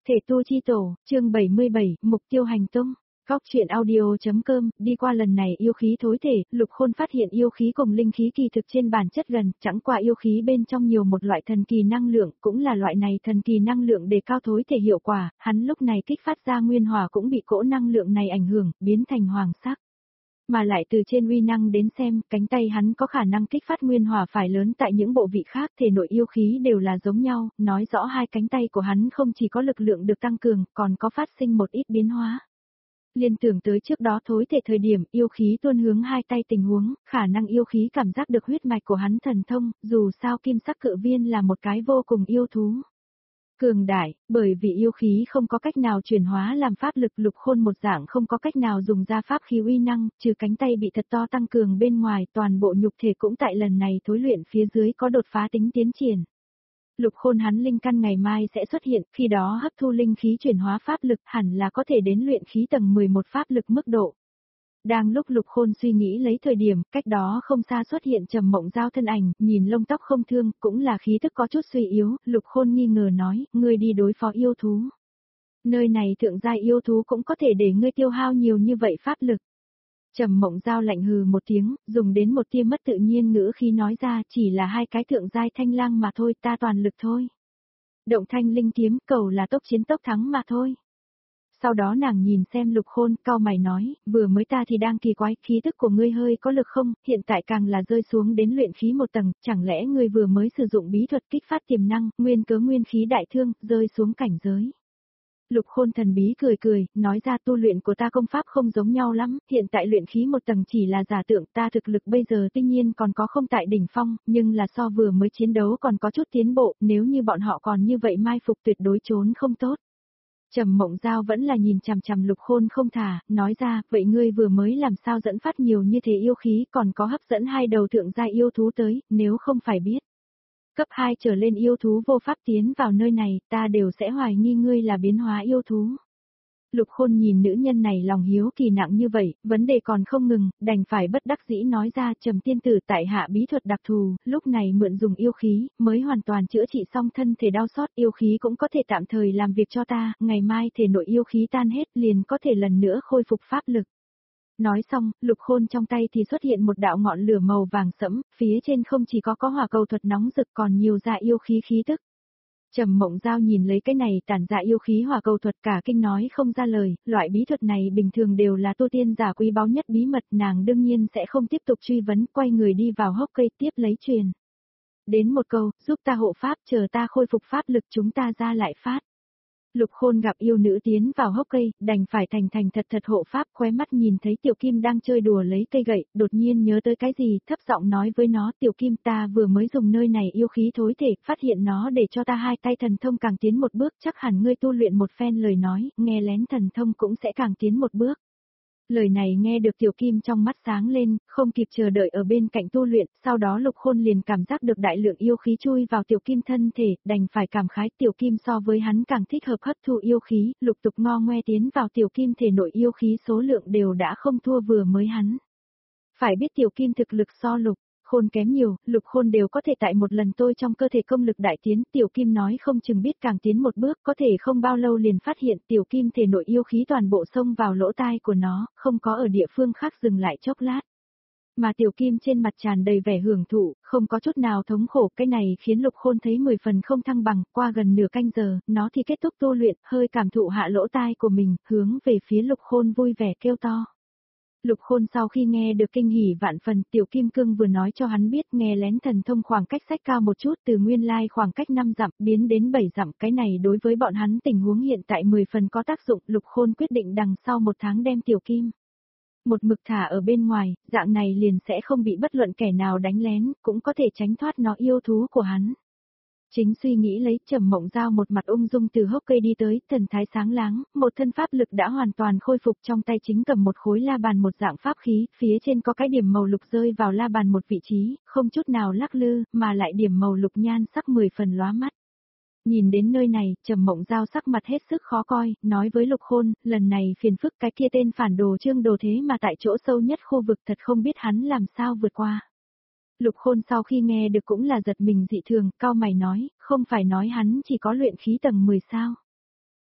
Thể tu chi tổ, chương 77, mục tiêu hành tung. Góc truyện audio.com, đi qua lần này yêu khí thối thể, Lục Khôn phát hiện yêu khí cùng linh khí kỳ thực trên bản chất gần, chẳng qua yêu khí bên trong nhiều một loại thần kỳ năng lượng, cũng là loại này thần kỳ năng lượng để cao thối thể hiệu quả, hắn lúc này kích phát ra nguyên hỏa cũng bị cỗ năng lượng này ảnh hưởng, biến thành hoàng sắc. Mà lại từ trên uy năng đến xem, cánh tay hắn có khả năng kích phát nguyên hỏa phải lớn tại những bộ vị khác, thể nội yêu khí đều là giống nhau, nói rõ hai cánh tay của hắn không chỉ có lực lượng được tăng cường, còn có phát sinh một ít biến hóa. Liên tưởng tới trước đó thối thể thời điểm yêu khí tuôn hướng hai tay tình huống, khả năng yêu khí cảm giác được huyết mạch của hắn thần thông, dù sao kim sắc cự viên là một cái vô cùng yêu thú. Cường đại, bởi vì yêu khí không có cách nào chuyển hóa làm pháp lực, Lục Khôn một dạng không có cách nào dùng ra pháp khí uy năng, trừ cánh tay bị thật to tăng cường bên ngoài, toàn bộ nhục thể cũng tại lần này thối luyện phía dưới có đột phá tính tiến triển. Lục Khôn hắn linh căn ngày mai sẽ xuất hiện, khi đó hấp thu linh khí chuyển hóa pháp lực hẳn là có thể đến luyện khí tầng 11 pháp lực mức độ. Đang lúc Lục Khôn suy nghĩ lấy thời điểm, cách đó không xa xuất hiện Trầm Mộng Giao thân ảnh, nhìn lông tóc không thương, cũng là khí thức có chút suy yếu, Lục Khôn nghi ngờ nói, ngươi đi đối phó yêu thú. Nơi này thượng giai yêu thú cũng có thể để ngươi tiêu hao nhiều như vậy pháp lực. Trầm Mộng Giao lạnh hừ một tiếng, dùng đến một tia mất tự nhiên ngữ khi nói ra, chỉ là hai cái thượng giai thanh lang mà thôi, ta toàn lực thôi. Động thanh linh kiếm, cầu là tốc chiến tốc thắng mà thôi. Sau đó nàng nhìn xem Lục Khôn, cau mày nói, vừa mới ta thì đang kỳ quái, khí tức của ngươi hơi có lực không, hiện tại càng là rơi xuống đến luyện khí một tầng, chẳng lẽ ngươi vừa mới sử dụng bí thuật kích phát tiềm năng, nguyên cớ nguyên khí đại thương, rơi xuống cảnh giới. Lục Khôn thần bí cười cười, nói ra tu luyện của ta công pháp không giống nhau lắm, hiện tại luyện khí một tầng chỉ là giả tượng, ta thực lực bây giờ tuy nhiên còn có không tại đỉnh phong, nhưng là so vừa mới chiến đấu còn có chút tiến bộ, nếu như bọn họ còn như vậy mai phục tuyệt đối trốn không tốt. Trầm Mộng Giao vẫn là nhìn chằm chằm Lục Khôn không thả, nói ra, vậy ngươi vừa mới làm sao dẫn phát nhiều như thế yêu khí, còn có hấp dẫn hai đầu thượng gia yêu thú tới, nếu không phải biết. Cấp 2 trở lên yêu thú vô pháp tiến vào nơi này, ta đều sẽ hoài nghi ngươi là biến hóa yêu thú. Lục Khôn nhìn nữ nhân này lòng hiếu kỳ nặng như vậy, vấn đề còn không ngừng, đành phải bất đắc dĩ nói ra, Trầm tiên tử tại hạ bí thuật đặc thù, lúc này mượn dùng yêu khí, mới hoàn toàn chữa trị xong thân thể đau xót, yêu khí cũng có thể tạm thời làm việc cho ta, ngày mai thể nội yêu khí tan hết liền có thể lần nữa khôi phục pháp lực. Nói xong, Lục Khôn trong tay thì xuất hiện một đạo ngọn lửa màu vàng sẫm, phía trên không chỉ có hỏa cầu thuật nóng rực còn nhiều dạ yêu khí khí tức. Trầm Mộng Giao nhìn lấy cái này tản dạ yêu khí hỏa cầu thuật cả kinh nói không ra lời, loại bí thuật này bình thường đều là tu tiên giả quý báu nhất bí mật, nàng đương nhiên sẽ không tiếp tục truy vấn, quay người đi vào hốc cây tiếp lấy truyền. Đến một câu, giúp ta hộ pháp, chờ ta khôi phục pháp lực chúng ta ra lại phát. Lục Khôn gặp yêu nữ tiến vào hốc cây, đành phải thành thật hộ pháp, khóe mắt nhìn thấy Tiểu Kim đang chơi đùa lấy cây gậy, đột nhiên nhớ tới cái gì, thấp giọng nói với nó, Tiểu Kim ta vừa mới dùng nơi này yêu khí thối thể, phát hiện nó để cho ta hai tay thần thông càng tiến một bước, chắc hẳn ngươi tu luyện một phen lời nói, nghe lén thần thông cũng sẽ càng tiến một bước. Lời này nghe được Tiểu Kim trong mắt sáng lên, không kịp chờ đợi ở bên cạnh tu luyện, sau đó Lục Khôn liền cảm giác được đại lượng yêu khí chui vào Tiểu Kim thân thể, đành phải cảm khái Tiểu Kim so với hắn càng thích hợp hấp thu yêu khí, lục tục ngo ngoe tiến vào Tiểu Kim thể nội yêu khí số lượng đều đã không thua vừa mới hắn. Phải biết Tiểu Kim thực lực so Lục Khôn kém nhiều, Lục Khôn đều có thể tại một lần tôi trong cơ thể công lực đại tiến, Tiểu Kim nói không chừng biết càng tiến một bước, có thể không bao lâu liền phát hiện Tiểu Kim thể nội yêu khí toàn bộ xông vào lỗ tai của nó, không có ở địa phương khác dừng lại chốc lát. Mà Tiểu Kim trên mặt tràn đầy vẻ hưởng thụ, không có chút nào thống khổ, cái này khiến Lục Khôn thấy 10 phần không thăng bằng, qua gần nửa canh giờ, nó thì kết thúc tu luyện, hơi cảm thụ hạ lỗ tai của mình, hướng về phía Lục Khôn vui vẻ kêu to. Lục Khôn sau khi nghe được kinh hỉ vạn phần, Tiểu Kim Cương vừa nói cho hắn biết nghe lén thần thông khoảng cách sách cao một chút từ nguyên lai khoảng cách 5 dặm biến đến 7 dặm, cái này đối với bọn hắn tình huống hiện tại 10 phần có tác dụng, Lục Khôn quyết định đằng sau một tháng đem Tiểu Kim một mực thả ở bên ngoài, dạng này liền sẽ không bị bất luận kẻ nào đánh lén, cũng có thể tránh thoát nó yêu thú của hắn. Chính suy nghĩ lấy, Trầm Mộng Giao một mặt ung dung từ hốc cây đi tới, thần thái sáng láng, một thân pháp lực đã hoàn toàn khôi phục, trong tay chính cầm một khối la bàn một dạng pháp khí, phía trên có cái điểm màu lục rơi vào la bàn một vị trí, không chút nào lắc lư, mà lại điểm màu lục nhan sắc 10 phần lóa mắt. Nhìn đến nơi này, Trầm Mộng Giao sắc mặt hết sức khó coi, nói với Lục Khôn, lần này phiền phức cái kia tên phản đồ Trương Đồ thế mà tại chỗ sâu nhất khu vực thật không biết hắn làm sao vượt qua. Lục Khôn sau khi nghe được cũng là giật mình dị thường, cau mày nói, không phải nói hắn chỉ có luyện khí tầng 10 sao.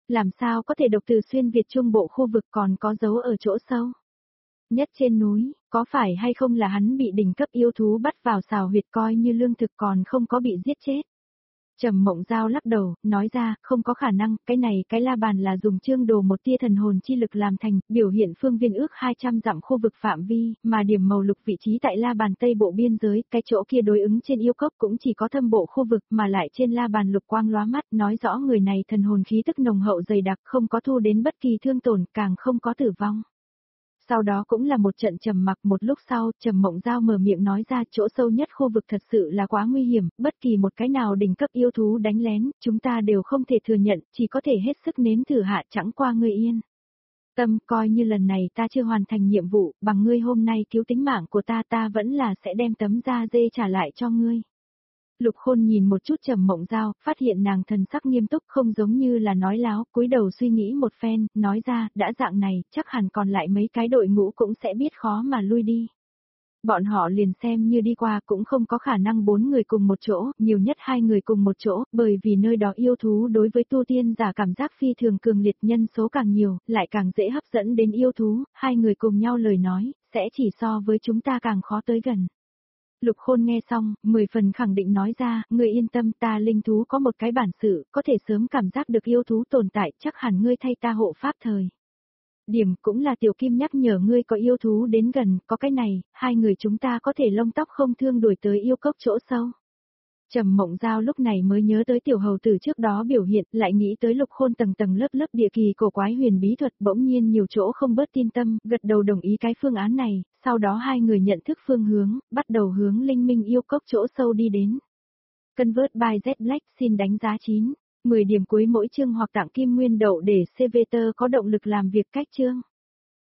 Làm sao có thể độc từ xuyên Việt Trung Bộ khu vực còn có dấu ở chỗ sâu? Nhất trên núi, có phải hay không là hắn bị đỉnh cấp yêu thú bắt vào xào huyệt coi như lương thực còn không có bị giết chết? Trầm Mộng Giao lắc đầu, nói ra, không có khả năng, cái này cái la bàn là dùng chương đồ một tia thần hồn chi lực làm thành, biểu hiện phương viên ước 200 dặm khu vực phạm vi, mà điểm màu lục vị trí tại la bàn tây bộ biên giới, cái chỗ kia đối ứng trên yêu cốc cũng chỉ có thâm bộ khu vực mà lại trên la bàn lục quang lóa mắt, nói rõ người này thần hồn khí tức nồng hậu dày đặc, không có thu đến bất kỳ thương tổn, càng không có tử vong. Sau đó cũng là một trận trầm mặc, một lúc sau, Trầm Mộng Giao mở miệng nói ra, chỗ sâu nhất khu vực thật sự là quá nguy hiểm, bất kỳ một cái nào đỉnh cấp yêu thú đánh lén, chúng ta đều không thể thừa nhận, chỉ có thể hết sức nếm thử hạ, chẳng qua ngươi yên. Tâm, coi như lần này ta chưa hoàn thành nhiệm vụ, bằng ngươi hôm nay cứu tính mạng của ta vẫn là sẽ đem tấm da dê trả lại cho ngươi. Lục Khôn nhìn một chút Trầm Mộng Giao, phát hiện nàng thần sắc nghiêm túc không giống như là nói láo, cúi đầu suy nghĩ một phen, nói ra, đã dạng này, chắc hẳn còn lại mấy cái đội ngũ cũng sẽ biết khó mà lui đi. Bọn họ liền xem như đi qua cũng không có khả năng 4 người cùng một chỗ, nhiều nhất 2 người cùng một chỗ, bởi vì nơi đó yêu thú đối với tu tiên giả cảm giác phi thường cường liệt, nhân số càng nhiều, lại càng dễ hấp dẫn đến yêu thú, 2 người cùng nhau lời nói, sẽ chỉ so với chúng ta càng khó tới gần. Lục Khôn nghe xong, 10 phần khẳng định nói ra, ngươi yên tâm, ta linh thú có một cái bản sự, có thể sớm cảm giác được yêu thú tồn tại, chắc hẳn ngươi thay ta hộ pháp thời. Điểm cũng là Tiểu Kim nhắc nhở ngươi có yêu thú đến gần, có cái này, 2 người chúng ta có thể lông tóc không thương đuổi tới yêu cốc chỗ sâu. Trầm Mộng Giao lúc này mới nhớ tới tiểu hầu tử trước đó biểu hiện, lại nghĩ tới Lục Khôn tầng tầng lớp lớp địa kỳ cổ quái huyền bí thuật, bỗng nhiên nhiều chỗ không bớt tin tâm, gật đầu đồng ý cái phương án này, sau đó 2 người nhận thức phương hướng, bắt đầu hướng Linh Minh yêu cốc chỗ sâu đi đến. Convert by Z Black xin đánh giá 9, 10 điểm cuối mỗi chương hoặc tặng kim nguyên đậu để CVT có động lực làm việc cách chương.